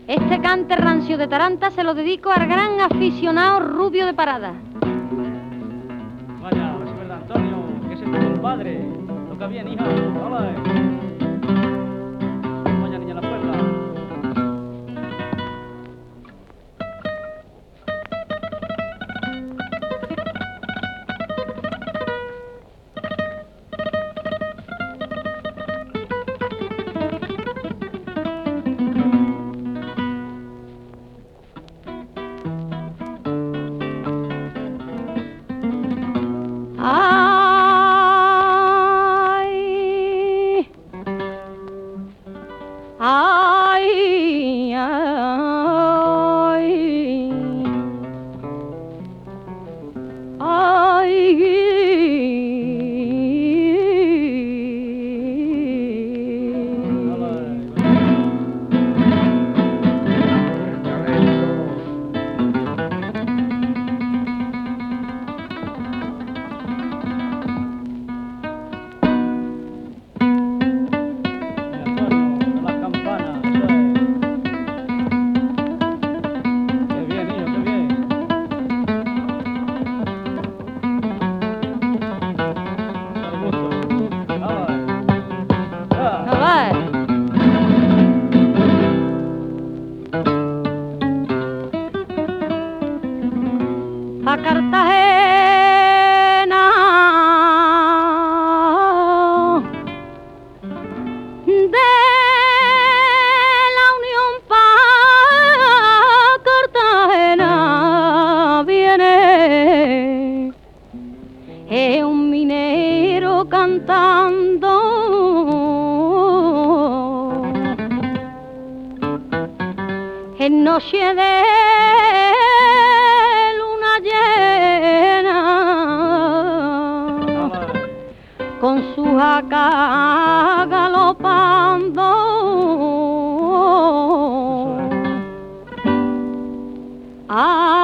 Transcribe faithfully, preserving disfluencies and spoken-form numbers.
Este cante rancio de Taranta se lo dedico al gran aficionado Rubio de Parada. Vaya, a ver si es verdad, Antonio, que ese es tu compadre. Toca bien, hija. Hola. Vaya, niña, la puerta. Ay, ay, ay, a Cartagena de la Unión pa Cartagena viene es un minero cantando en noche de con su jaca galopando. Ah,